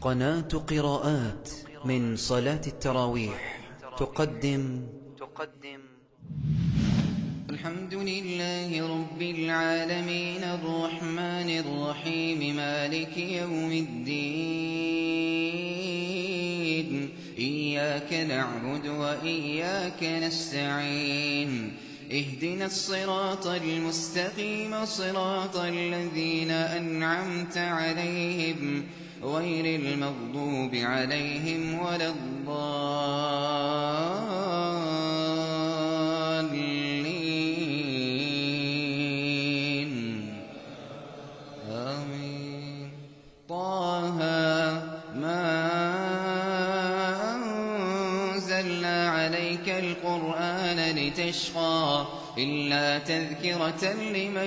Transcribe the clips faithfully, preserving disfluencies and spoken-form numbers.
قناة قراءات من صلاة التراويح تقدم تقدم الحمد لله رب العالمين الرحمن الرحيم مالك يوم الدين إياك نعبد وإياك نستعين اهدنا الصراط المستقيم صراط الذين أنعمت عليهم غير المغضوب عليهم ولا الضالين آمين. طه ما أنزلنا عليك القرآن لتشقى إلا تذكرة لمن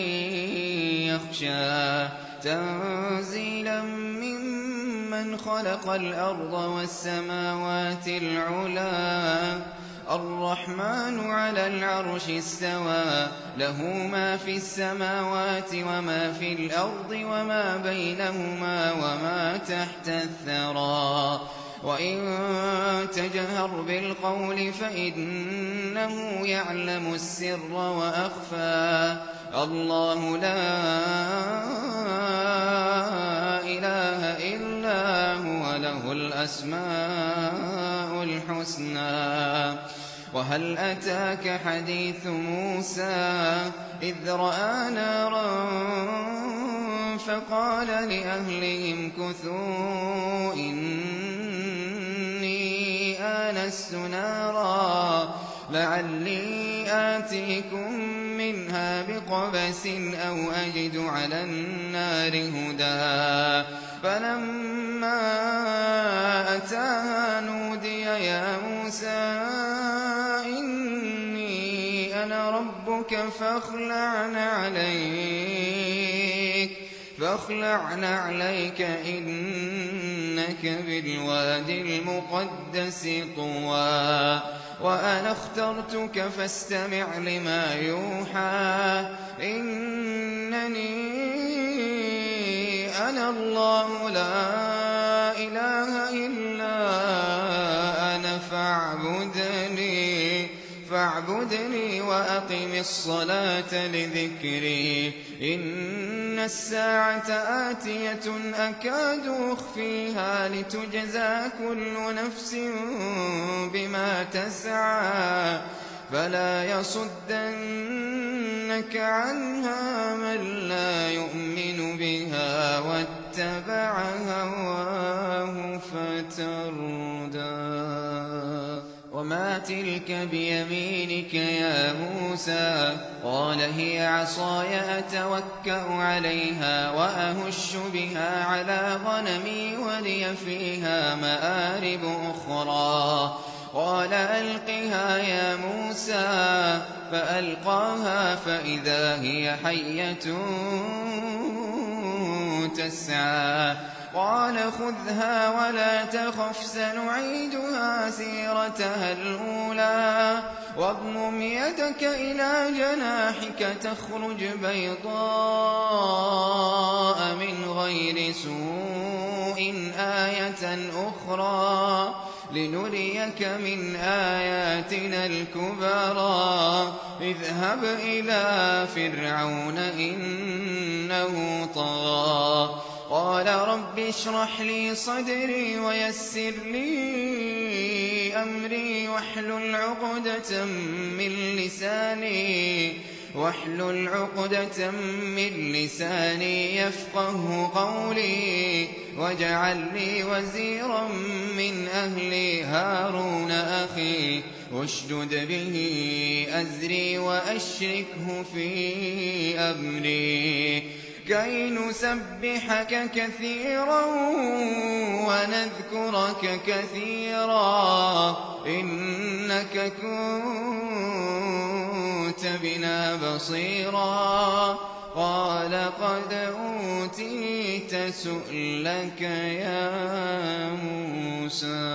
يخشى تنزيلا ممن خلق الأرض والسماوات العلا الرحمن على العرش استوى له ما في السماوات وما في الأرض وما بينهما وما تحت الثرى وإن تجهر بالقول فإنه يعلم السر وأخفى الله لا إله إلا هو له الأسماء الحسنى. وهل أتاك حديث موسى إذ رأى نارا فقال لأهلهم كثوا إني آنست نارا لعلي آتيكم منها بقبس أو أجد على النار هدى فلما أتاها نودي يا موسى إني أنا ربك فاخلع عليك فاخلع عليك إنك بالواد المقدس طوى وأنا اخترتك فاستمع لما يوحى إنني أنا الله لا إله إلا أنا فاعبدني فاعبدني وأقم الصلاة لذكري إن الساعة آتية أكاد أخفيها لتجزى كل نفس بما تسعى فلا يصدنك عنها من لا يؤمن بها واتبع هواه فتردى. وما تلك بيمينك يا موسى قال هي عصاي أتوكأ عليها وأهش بها على غنمي ولي فيها مآرب أخرى قال ألقها يا موسى فألقاها فإذا هي حية تسعى قال خذها ولا تخف سنعيدها سيرتها الأولى واضمم يدك إلى جناحك تخرج بيضاء من غير سوء آية أخرى لنريك من آياتنا الكبرى اذهب إلى فرعون إنه طغى قال رب اشرح لي صدري ويسر لي أمري واحلل عقدة من لساني واحلل عقدة من لساني يفقه قولي واجعل لي وزيرا من أهلي هارون أخي اشدد به أزري وأشركه في أمري كي نسبحك كثيرا ونذكرك كثيرا إنك كنت بنا بصيرا قال قد أوتيت سؤلك يا موسى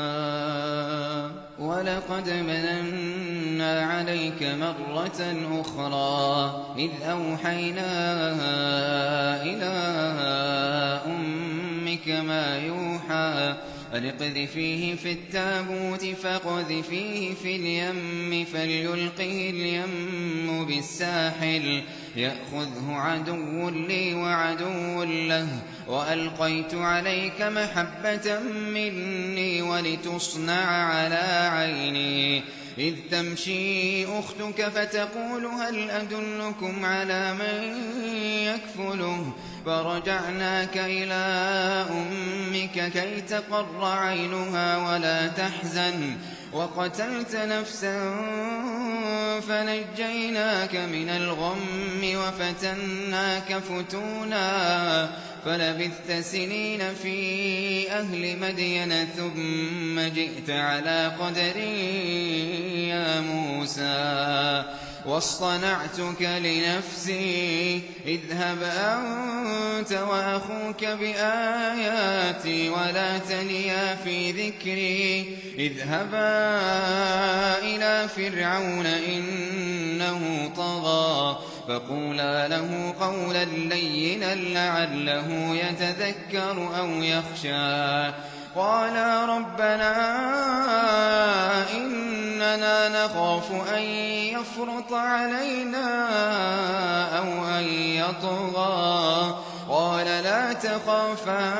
ولقد مننا عليك مرة أخرى إذ أوحينا إلى أمك كما يوحى أن اقذفيه في التابوت فاقذفيه في اليم فليلقه اليم بالساحل يأخذه عدو لي وعدو له وألقيت عليك محبة مني ولتصنع على عيني إذ تمشي أختك فتقول هل أدلكم على من يكفله فرجعناك إلى أمك كي تقر عينها ولا تحزن وقتلت نفسا فنجيناك من الغم وفتناك فتونا فلبثت سنين في أهل مدين ثم جئت على قدري يا موسى واصطنعتك لنفسي اذهب أنت وأخوك بآياتي ولا تنيا في ذكري اذهبا إلى فرعون إنه طغى فقولا له قولا لينا لعله يتذكر أو يخشى قالا ربنا إننا نخاف أن يفرط علينا أو أن يطغى قال لا تخافا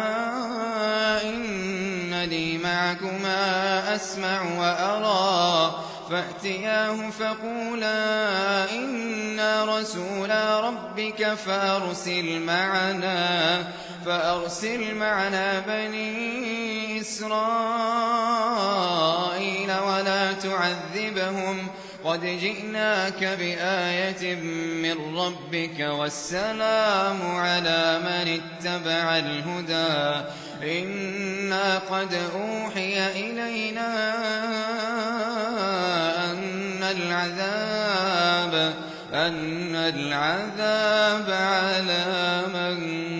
إنني معكما أسمع وأرى فأتياه فقولا إنا رسولا ربك فأرسل معنا فأرسل معنا بني إسرائيل ولا تعذبهم قد جئناك بآية من ربك والسلام على من اتبع الهدى إنا قد أوحي إلينا أن العذاب أن العذاب على من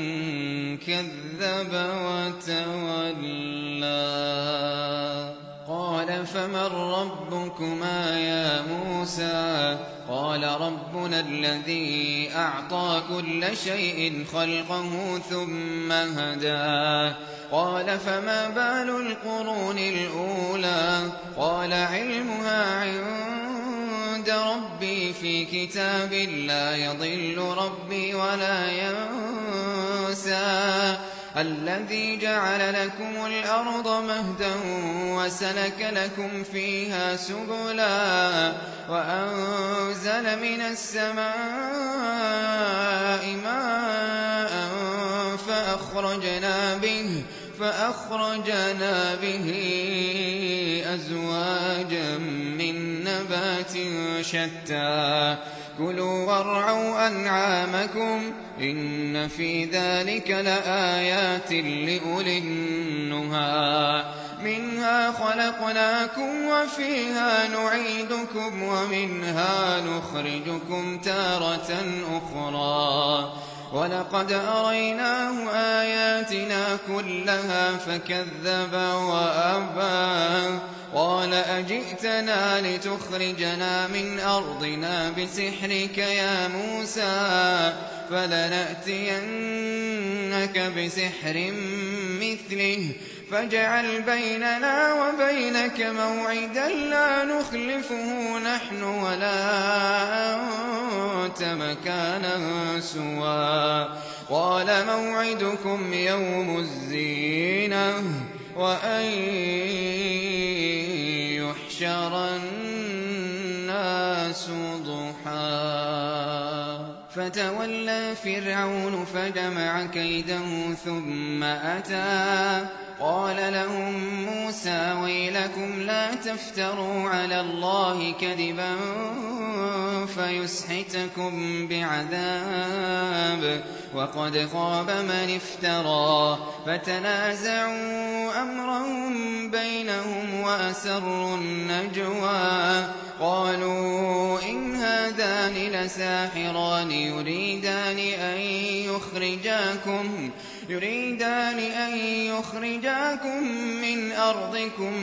كذب وتولى قال فمن ربكما يا موسى قال ربنا الذي أعطى كل شيء خلقه ثم هدى قال فما بال القرون الأولى قال علمها عند ربي في كتاب لا يضل ربي ولا ينسى الذي جعل لكم الأرض مهدا وسلك لكم فيها سبلا وأنزل من السماء ماء فأخرجنا به فأخرجنا به أزواجا من نبات شتى كلوا وارعوا أنعامكم إن في ذلك لآيات لأولي النهى منها خلقناكم وفيها نعيدكم ومنها نخرجكم تارة أخرى ولقد أريناه آياتنا كلها فكذب وأبى قال أجئتنا لتخرجنا من أرضنا بسحرك يا موسى فلنأتينك بسحر مثله فاجعل بيننا وبينك موعدا لا نخلفه نحن ولا أنت مكانا سوى قال موعدكم يوم الزينة وأن يحشر الناس ضحى فتولى فرعون فجمع كيده ثم أتى قال لهم موسى ويلكم لا تفتروا على الله كذبا فيسحتكم بعذاب وقد خاب من افترى فتنازعوا أمرهم بينهم وأسروا النجوى قالوا إن هذان لساحران يريدان أن يخرجاكم يريدان أن يخرجاكم من أرضكم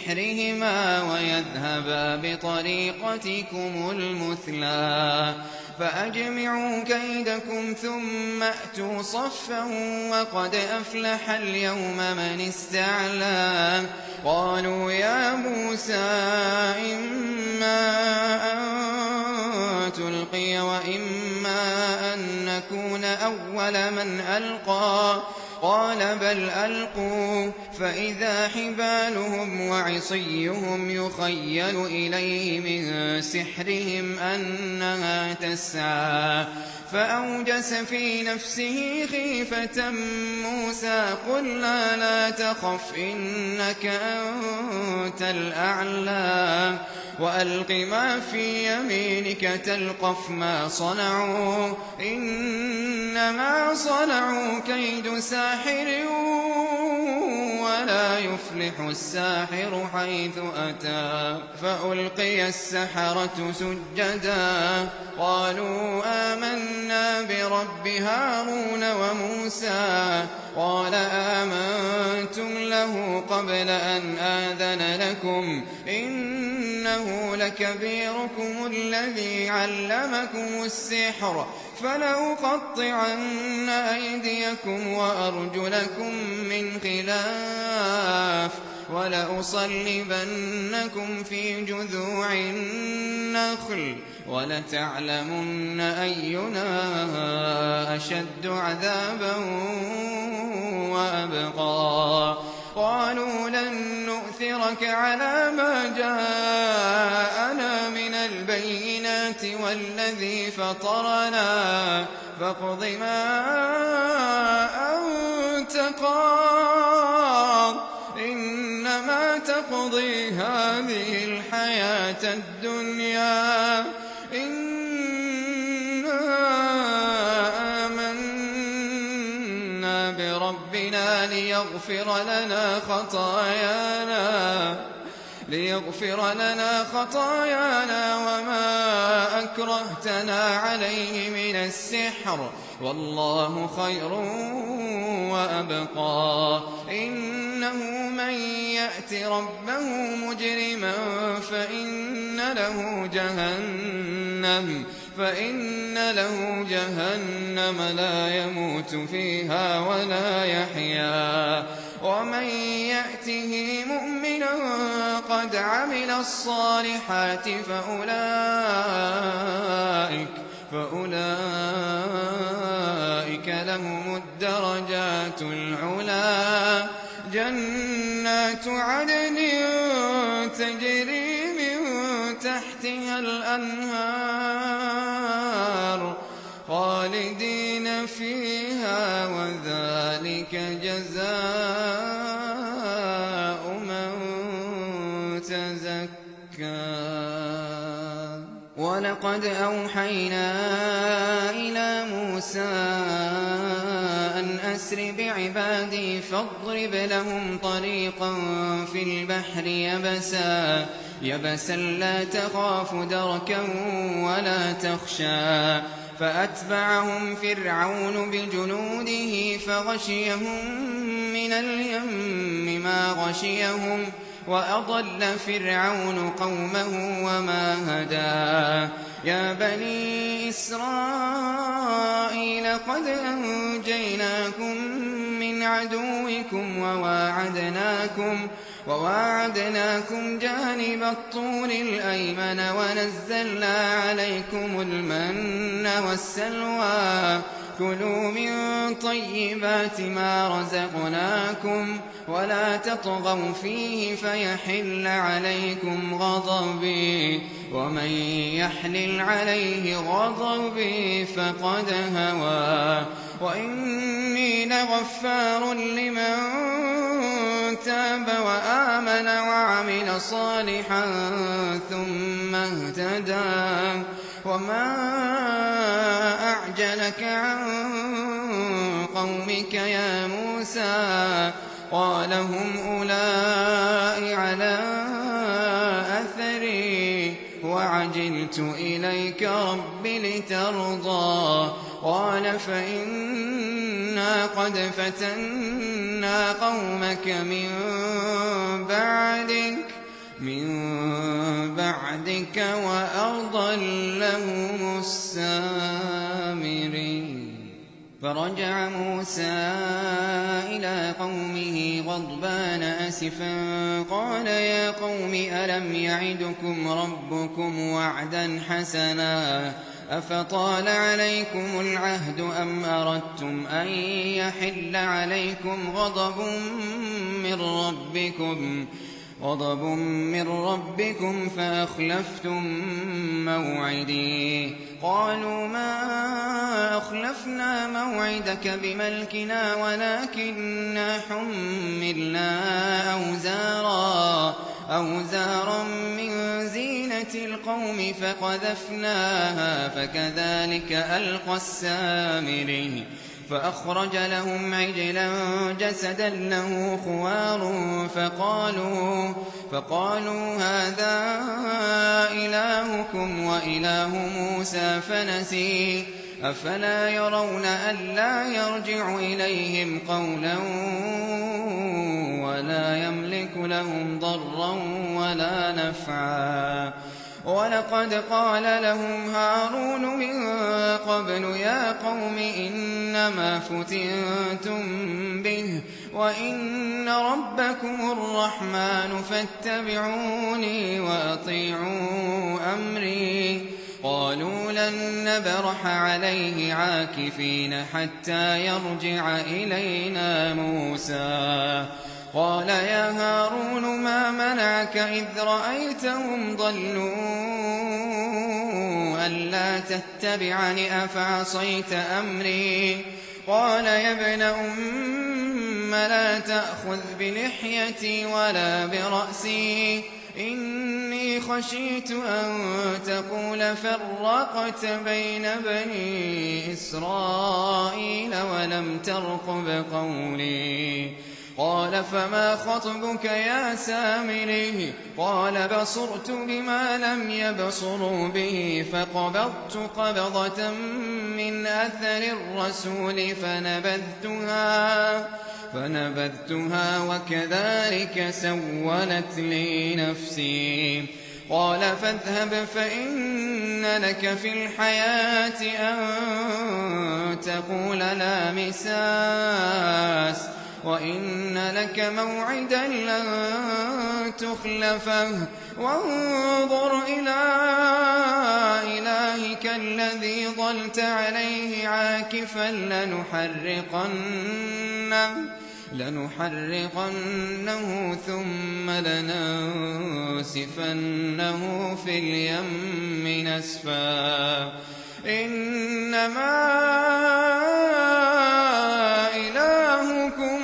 بسحرهما ويذهبا بطريقتكم المثلى فأجمعوا كيدكم ثم أتوا صفا وقد أفلح اليوم من استعلى قالوا يا موسى إما أن تلقي وإما أن نكون أول من ألقى قال بل ألقوا فإذا حبالهم وعصيهم يخيل إليه من سحرهم أنها تسعى فأوجس في نفسه خيفة موسى قلنا لا تخف إنك أنت الأعلى وألق ما في يمينك تلقف ما صنعوا إنما صنعوا كيد ساحر ولا يفلح الساحر حيث أتى فألقي السحرة سجدا قالوا آمنا برب هارون وموسى قال آمنتم له قبل أن آذن لكم إنه لكبيركم الذي علمكم السحر فلأقطعن أيديكم وأرجلكم من خلاف ولأصلبنكم في جذوع النخل ولتعلمن أينا أشد عذابا وأبقى قالوا لن نؤثرك على ما جاءنا من البينات والذي فطرنا فاقض ما أنت قاض إنما تقضي هذه الحياة الدنيا إنا آمنا بربنا ليغفر لنا خطايانا ليغفر لنا خطايانا وما أكرهتنا عليه من السحر والله خير وأبقى إنه من يأت ربه مجرما فإن له جهنم فإن له جهنم لا يموت فيها ولا يحيا ومن يأته مؤمنا قد عمل الصالحات فأولئك فأولئك لهم الدرجات العلا جنات عدن تجري من تحتها الأنهار خالدين فيها وذلك جزاء من تزكى ولقد أوحينا إلى موسى أن أسر بعبادي فاضرب لهم طريقا في البحر يبسا يبسا لا تخاف دركا ولا تخشى فأتبعهم فرعون بجنوده فغشيهم من اليم ما غشيهم وأضل فرعون قومه وما هدى يا بني إسرائيل قد أنجيناكم من عدوكم وواعدناكم وواعدناكم جانب الطور الأيمن ونزلنا عليكم المن والسلوى كلوا من طيبات ما رزقناكم ولا تطغوا فيه فيحل عليكم غضبي ومن يحلل عليه غضبي فقد هوى وإني لغفار لمن تاب وآمن وعمل صالحا ثم اهتدى وما أعجلك عن قومك يا موسى قال هم أولئك على أثري وعجلت إليك رب لترضى قال فإنا قد فتنا قومك من بعدك من بعد بعدك وأضلهم السامري. فرجع موسى إلى قومه غضبان أسفا قال يا قوم ألم يعدكم ربكم وعدا حسنا أفطال عليكم العهد أم أردتم أن يحل عليكم غضب من ربكم غضب من ربكم فأخلفتم موعدي. قالوا ما أخلفنا موعدك بملكنا ولكننا حملنا أوزارا أوزارا من زينة القوم فقذفناها فكذلك ألقى السامري. فأخرج لهم عجلا جسدا له خوار فقالوا, فقالوا هذا إلهكم وإله موسى فنسي. أفلا يرون ألا يرجع إليهم قولا ولا يملك لهم ضرا ولا نفعا. ولقد قال لهم هارون من قبل يا قوم إنما فتنتم به وإن ربكم الرحمن فاتبعوني وأطيعوا أمري. قالوا لن نبرح عليه عاكفين حتى يرجع إلينا موسى. قال يا هارون ما منعك إذ رأيتهم ضلوا ألا تتبعني أفعصيت أمري. قال يا ابن أم لا تأخذ بلحيتي ولا برأسي إني خشيت أن تقول فرقت بين بني إسرائيل ولم ترقب قولي. قال فما خطبك يا سامري؟ قال بصرت بما لم يبصروا به فقبضت قبضة من أثر الرسول فنبذتها, فنبذتها وكذلك سولت لي نفسي. قال فاذهب فإن لك في الحياة أن تقول لا مساس وإن لك موعدا لن تخلفه وانظر إلى إلهك الذي ظلت عليه عاكفا لنحرقنه, لنحرقنه ثم لننسفنه في اليم نسفا. إنما إلهكم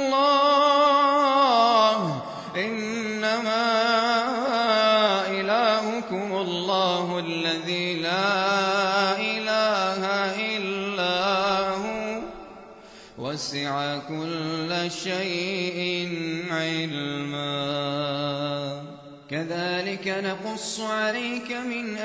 الله إنما إلهكم الله الذي لا إله إلا هو وسع كل شيء علما. كذلك نقص عليك من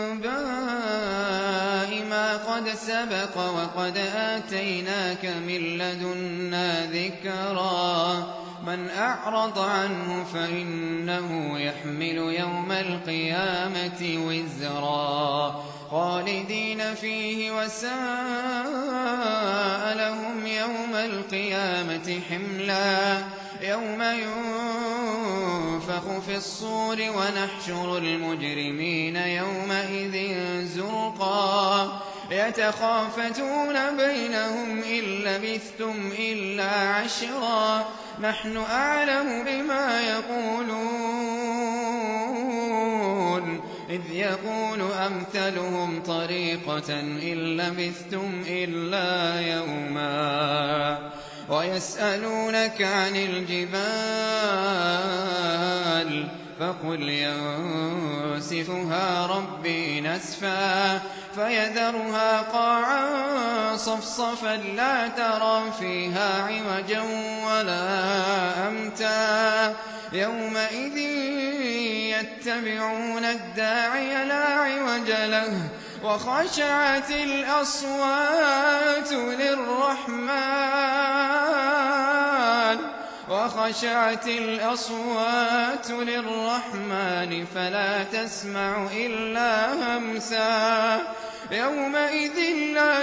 أنباء ما قد سبق وقد آتيناك من لدنا ذكرا. من أعرض عنه فإنه يحمل يوم القيامة وزرا خالدين فيه وساء لهم يوم القيامة حملا. يوم ينفخ في الصور ونحشر المجرمين يومئذ زرقا يتخافتون بينهم إن لبثتم إلا عشرا نحن أعلم بما يقولون إذ يقول أمثلهم طريقة إن لبثتم إلا يوما ويسألونك عن الجبال فقل ينسفها ربي نسفا فيذرها قاعا صفصفا لا ترى فيها عوجا ولا أمتا يومئذ يتبعون الداعي لا عوج له وخشعت الأصوات للرحمن وخشعت الأصوات للرحمن فلا تسمع إلا همسا يومئذ لا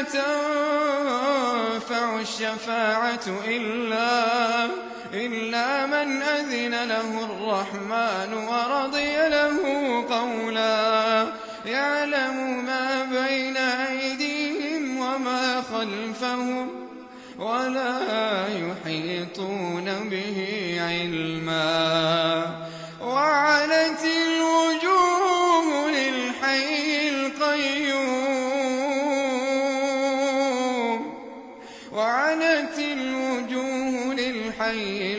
تنفع الشفاعة إلا, إلا من أذن له الرحمن ورضي له قولا يعلم ما بين أيديهم وما خلفهم ولا يحيطون به علما وعنت الوجوه للحي القيوم وعنت الوجوه للحي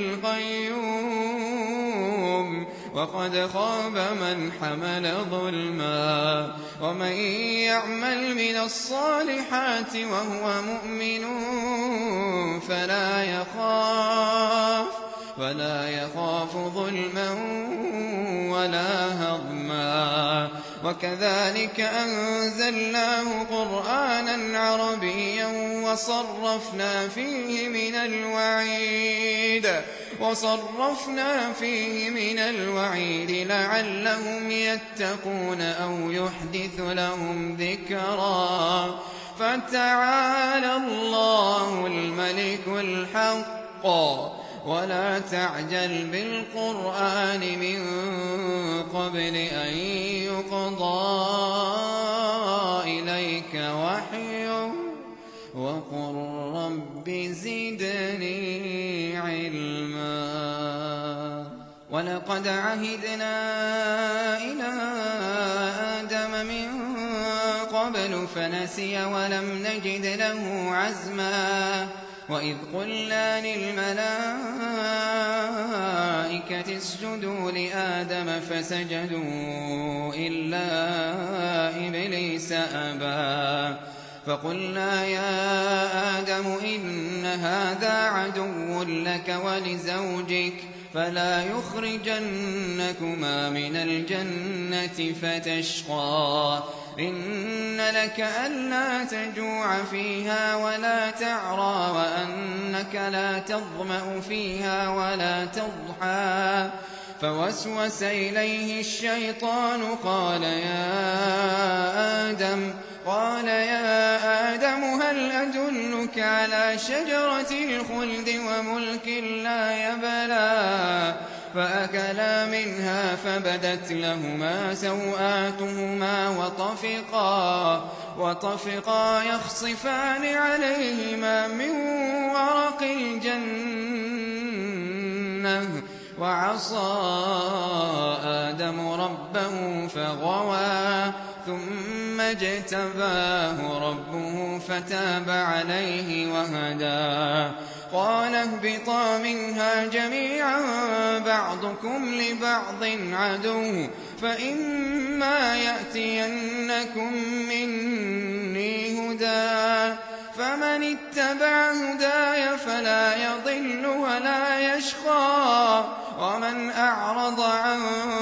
القيوم وقد خاب من حمل ظلما ومن يعمل من الصالحات وهو مؤمن فلا يخاف فلا يخاف ظلما ولا هضما وكذلك أنزلناه قرآنا عربيا وصرفنا فيه من الوعيد وصرفنا فيه من الوعيد لعلهم يتقون أو يحدث لهم ذكرا فتعالى الله الملك الحق ولا تعجل بالقرآن من قبل أن يقضى إليك وحيه وقل رب زدني علما ولقد عهدنا إلى آدم من قبل فنسي ولم نجد له عزما وإذ قلنا للملائكة اسجدوا لآدم فسجدوا إلا إبليس أبى فقلنا يا آدم إن هذا عدو لك ولزوجك فلا يخرجنكما من الجنة فتشقى إن لك ألا تجوع فيها ولا تعرى وأنك لا تظمأ فيها ولا تضحى فوسوس إليه الشيطان قال يا آدم قال يا آدم هل أدلك على شجرة الخلد وملك لا يبلى فأكلا منها فبدت لهما سوآتهما وطفقا, وطفقا يخصفان عليهما من ورق الجنة وعصى آدم ربه فغوى ثم اجتباه ربه فتاب عليه وهدى قال اهبطا منها جميعا بعضكم لبعض عدو فإما يأتينكم مني هدى فمن اتبع هداي فلا يضل ولا يشقى ومن أعرض عن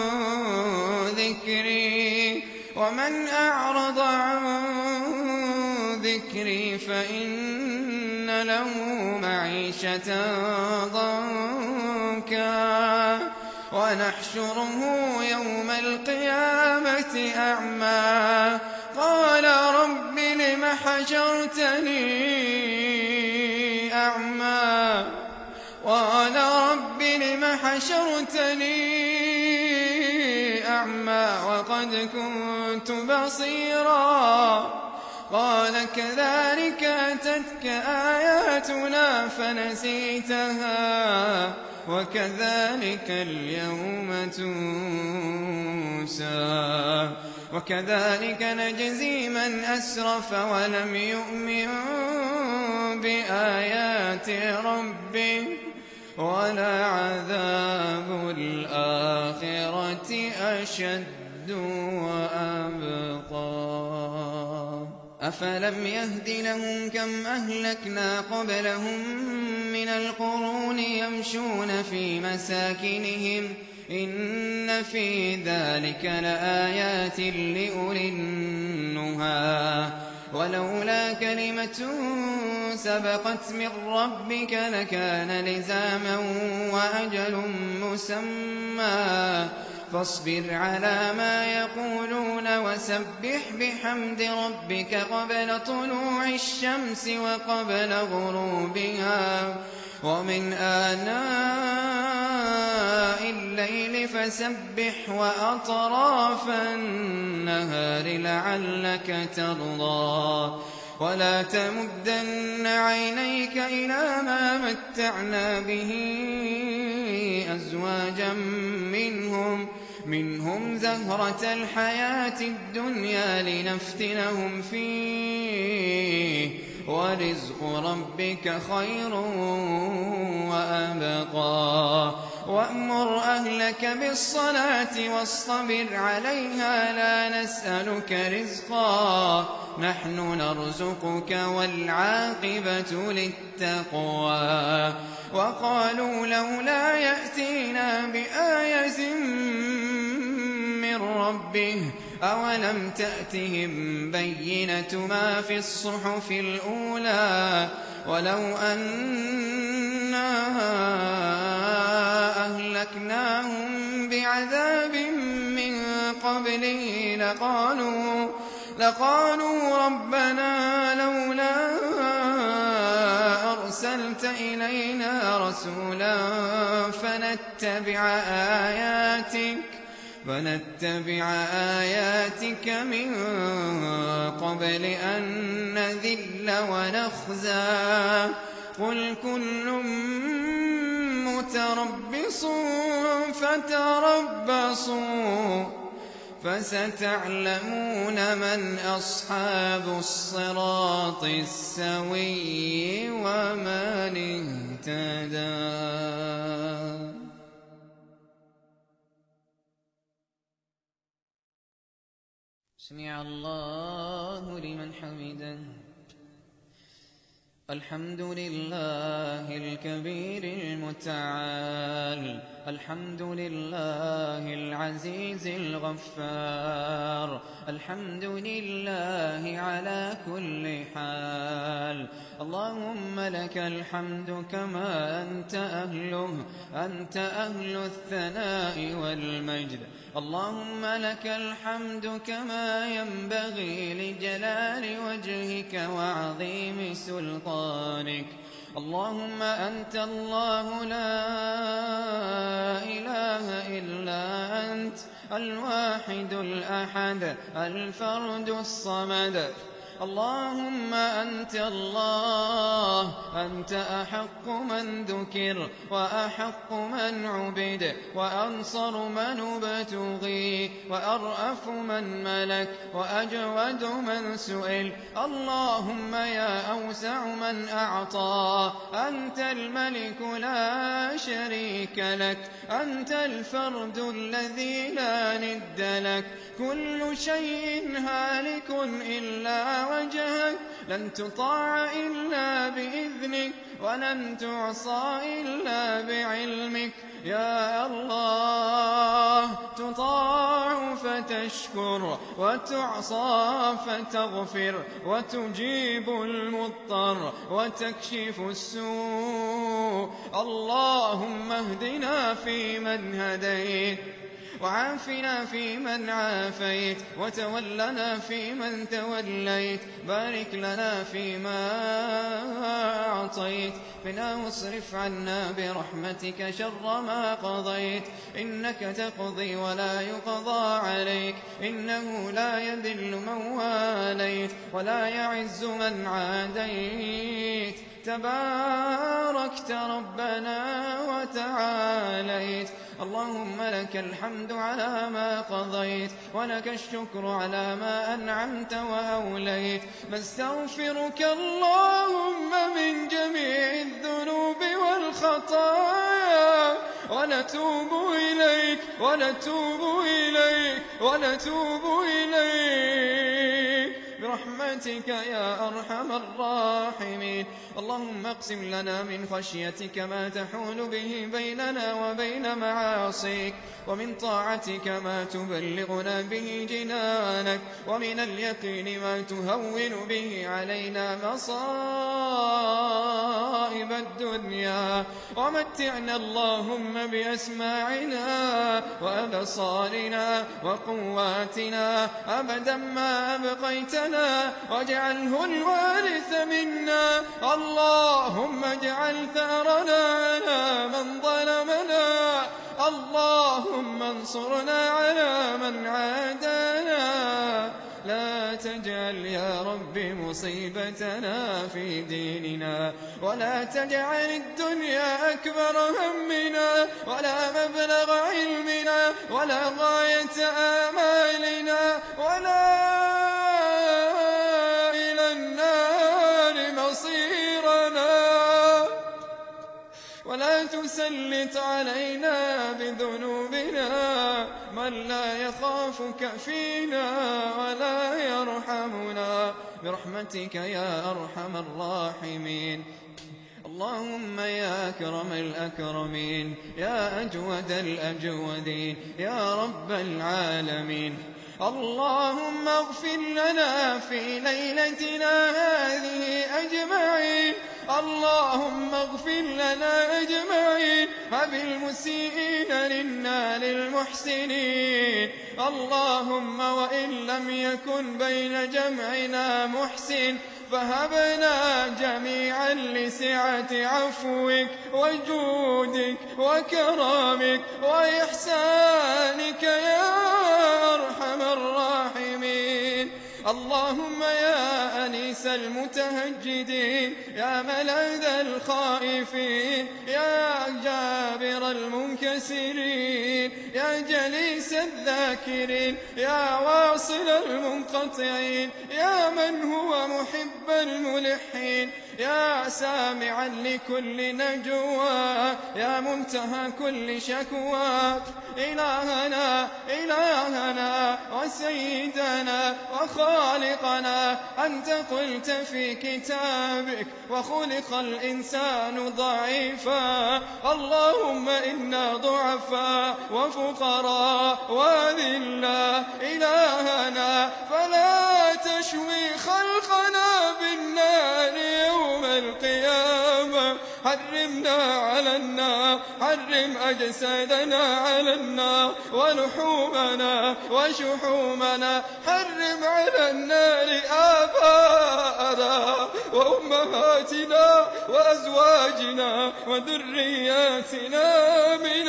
ذكري ومن أعرض عن ذكري فإن له معيشة ضنكا ونحشره يوم القيامة أعمى قال رب لم حشرتني أعمى قال رب لم حشرتني أعمى وقد كنت بصيرا قال كذلك أتتك آياتنا فنسيتها وكذلك اليوم تنسى وكذلك نجزي من أسرف ولم يؤمن بآيات ربه ولعذاب الآخرة أشد وأبقى أفلم يهد لهم كم أهلكنا قبلهم من القرون يمشون في مساكنهم إن في ذلك لآيات لأولي النهى ولولا كلمة سبقت من ربك لكان لزاما وأجل مسمى فاصبر على ما يقولون وسبح بحمد ربك قبل طلوع الشمس وقبل غروبها ومن آناء الليل فسبح وأطراف النهار لعلك ترضى ولا تمدن عينيك إلى ما متعنا به أزواجا منهم منهم زهرة الحياة الدنيا لنفتنهم فيه ورزق ربك خير وأبقى وأمر أهلك بالصلاة واصطبر عليها لا نسألك رزقا نحن نرزقك والعاقبة للتقوى وقالوا لولا يأتينا بآية من ربه أولم تأتهم بينة ما في الصحف الأولى ولو أنا أهلكناهم بعذاب من قبله لقالوا لقالوا ربنا لولا أرسلت إلينا رسولا فنتبع آياتك فنتبع آياتك من قبل أن نذل ونخزى قل كل متربص فتربصوا فستعلمون من أصحاب الصراط السوي ومن اهتدى. سمع الله لمن حمده. الحمد لله الكبير المتعال الحمد لله العزيز الغفار الحمد لله على كل حال. اللهم لك الحمد كما أنت أهله أنت أهل الثناء والمجد. اللهم لك الحمد كما ينبغي لجلال وجهك وعظيم سلطانك. اللهم أنت الله لا إله إلا أنت الواحد الأحد الفرد الصمد. اللهم أنت الله أنت أحق من ذكر وأحق من عبد وأنصر من ابتغي وأرأف من ملك وأجود من سئل. اللهم يا أوسع من أعطى أنت الملك لا شريك لك أنت الفرد الذي لا ند لك. كل شيء هالك إلا وجهك لن تطاع إلا بإذنك ولن تعصى إلا بعلمك. يا الله تطاع فتشكر وتعصى فتغفر وتجيب المضطر وتكشف السوء. اللهم اهدنا فيمن هديت وعافنا فيمن عافيت وتولنا فيمن توليت. بارك لنا فيما أعطيت قنا واصرف عنا برحمتك شر ما قضيت. إنك تقضي ولا يقضى عليك إنه لا يذل من واليت ولا يعز من عاديت. تباركت ربنا وتعاليت. اللهم لك الحمد على ما قضيت ولك الشكر على ما أنعمت وأوليت. نستغفرك اللهم من جميع الذنوب والخطايا ونتوب إليك ونتوب إليك ونتوب إليك برحمتك يا أرحم الراحمين. اللهم اقسم لنا من خشيتك ما تحول به بيننا وبين معاصيك، ومن طاعتك ما تبلغنا به جنانك، ومن اليقين ما تهون به علينا مصائب الدنيا، ومتعنا اللهم بأسماعنا وأبصارنا وقواتنا أبدا ما أبقيتنا، واجعله الوارث منا. اللهم اجعل ثأرنا على من ظلمنا، اللهم انصرنا على من عادانا. لا تجعل يا رب مصيبتنا في ديننا، ولا تجعل الدنيا أكبر همنا، ولا مبلغ علمنا، ولا غاية آمالنا، ولا إلى النار مصيرنا. ولا تسلط علينا بذنوبنا من لا يخافك فينا ولا يرحمنا، برحمتك يا أرحم الراحمين. اللهم يا أكرم الأكرمين، يا أجود الأجودين، يا رب العالمين، اللهم اغفر لنا في ليلتنا هذه أجمعين، اللهم اغفر لنا أجمعين، وبالمسيئين منا للمحسنين. اللهم وإن لم يكن بين جمعنا محسن فهبنا جميعا لسعة عفوك وجودك وكرامك وإحسانك يا أرحم الراحمين. اللهم يا أنيس المتهجدين، يا ملاذ الخائفين، يا جابر المنكسرين، يا جليس الذاكرين، يا واصل المنقطعين، يا من هو محب الملحين، يا سامعا لكل نجوى، يا منتهى كل شكوى، إلهنا إلهنا وسيدنا وخالقنا، أنت قلت في كتابك وخلق الإنسان ضعيفا. اللهم إنا ضعفاء وفقراء وذلا، إلهنا فلا تشوي خلقنا بالنار يوم القيامة، حرمنا على النار، حرم أجسادنا على النار، ولحومنا وشحومنا، حرم على النار آباءنا وأمهاتنا وأزواجنا وذرياتنا من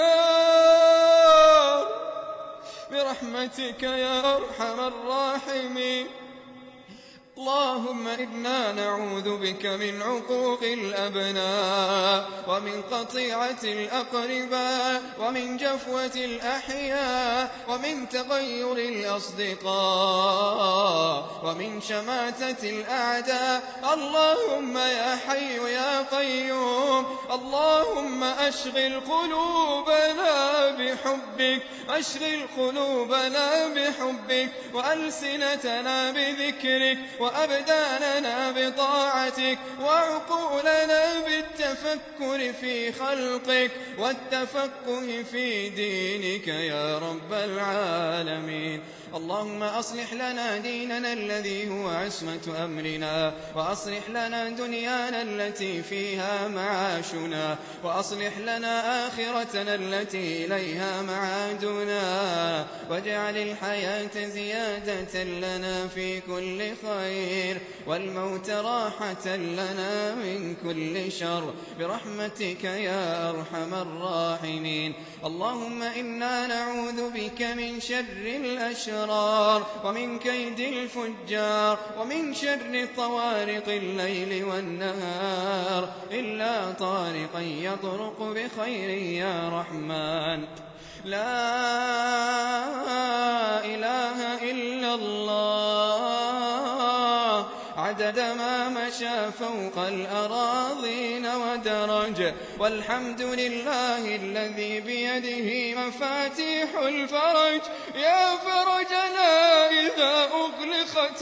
النار، برحمتك يا أرحم الراحمين. اللهم إنا نعوذ بك من عقوق الأبناء، ومن قطيعة الأقرباء، ومن جفوة الأحياء، ومن تغير الأصدقاء، ومن شماتة الأعداء. اللهم يا حي يا قيوم، اللهم أشغل قلوبنا بحبك، أشغل قلوبنا بحبك، وألسنتنا بذكرك، وأبداننا بطاعتك، وعقولنا بالتفكر في خلقك والتفقه في دينك يا رب العالمين. اللهم أصلح لنا ديننا الذي هو عصمة أمرنا، وأصلح لنا دنيانا التي فيها معاشنا، وأصلح لنا آخرتنا التي إليها معادنا، واجعل الحياة زيادة لنا في كل خير، والموت راحة لنا من كل شر، برحمتك يا أرحم الراحمين. اللهم إنا نعوذ بك من شر الأشرار، ومن كيد الفجار، ومن شر طوارق الليل والنهار، إلا طارقا يطرق بخير يا رحمن. لا إله إلا الله عدد عدد ما مشى فوق الأراضين ودرج. والحمد لله الذي بيده مفاتيح الفرج، يا فرجنا إذا أغلقت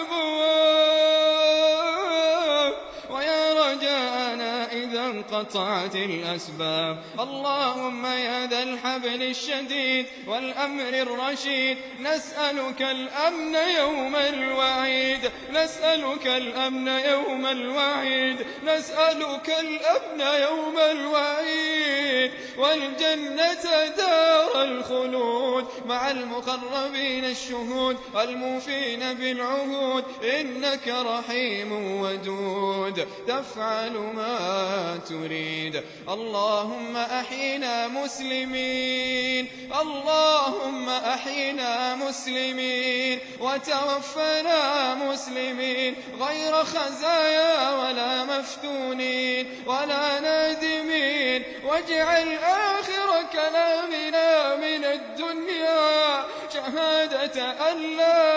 الأبواب، ويا رجاءنا إذا انقطعت الأسباب. اللهم يا ذا الحبل الشديد والأمر الرشيد، نسألك الأمن يوم الوعيد، نسألك الأمن يوم الوعيد، نسألك الأمن يوم الوعيد، والجنة دار الخلود مع المقربين الشهود والموفين بالعهود، إنك رحيم ودود تفعل ما تريد. اللهم أحينا مسلمين، اللهم أحينا مسلمين، وتوفنا مسلمين، غير خزايا ولا مفتونين ولا نادمين. واجعل آخر كلامنا من الدنيا شهادة أن لا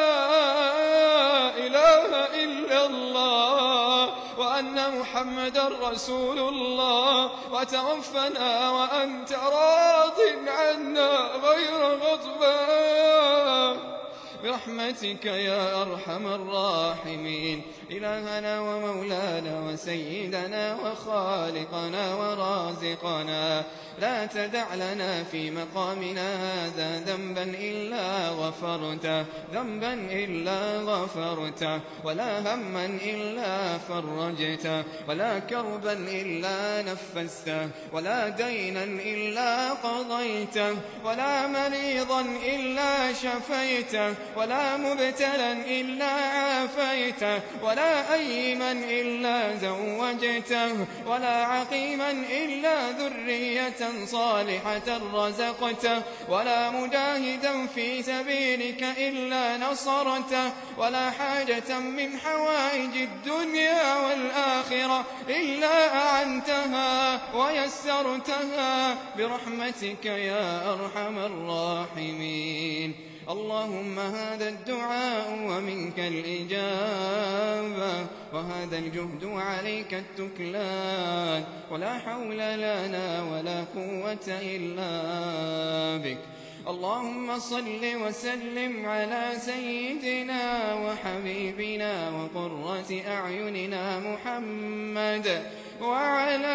إله إلا الله وأن محمدا رسول الله، وتوفنا وأنت راض عنا غير غضبان، برحمتك يا أرحم الراحمين. إلهنا ومولانا وسيدنا وخالقنا ورازقنا، لا تدع لنا في مقامنا هذا ذنبا إلا غفرته، ذنبا إلا غفرته، ولا هما إلا فرجته، ولا كربا إلا نفسته، ولا دينا إلا قضيته، ولا مريضا إلا شفيته، ولا مبتلا إلا عافيته، ولا أيما إلا زوجته، ولا عقيما إلا ذرية صالحة رزقته، ولا مجاهدا في سبيلك إلا نصرته، ولا حاجة من حوائج الدنيا والآخرة إلا أعنتها ويسرتها، برحمتك يا أرحم الراحمين. اللهم هذا الدعاء ومنك الإجابة، وهذا الجهد وعليك التكلان، ولا حول لنا ولا قوة إلا بك. اللهم صل وسلم على سيدنا وحبيبنا وقرة أعيننا محمد وعلى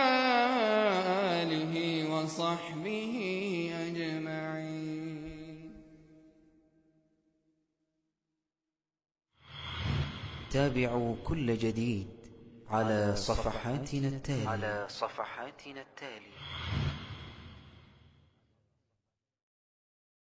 آله وصحبه أجمعين. تابعوا كل جديد على صفحاتنا التالية. على صفحاتنا التالية.